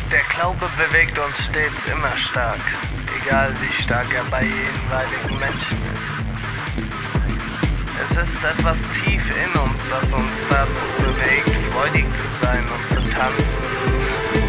Der Glaube bewegt uns stets immer stark, egal wie stark er bei jeweiligen Menschen ist. Es ist etwas tief in uns, das uns dazu bewegt, freudig zu sein und zu tanzen.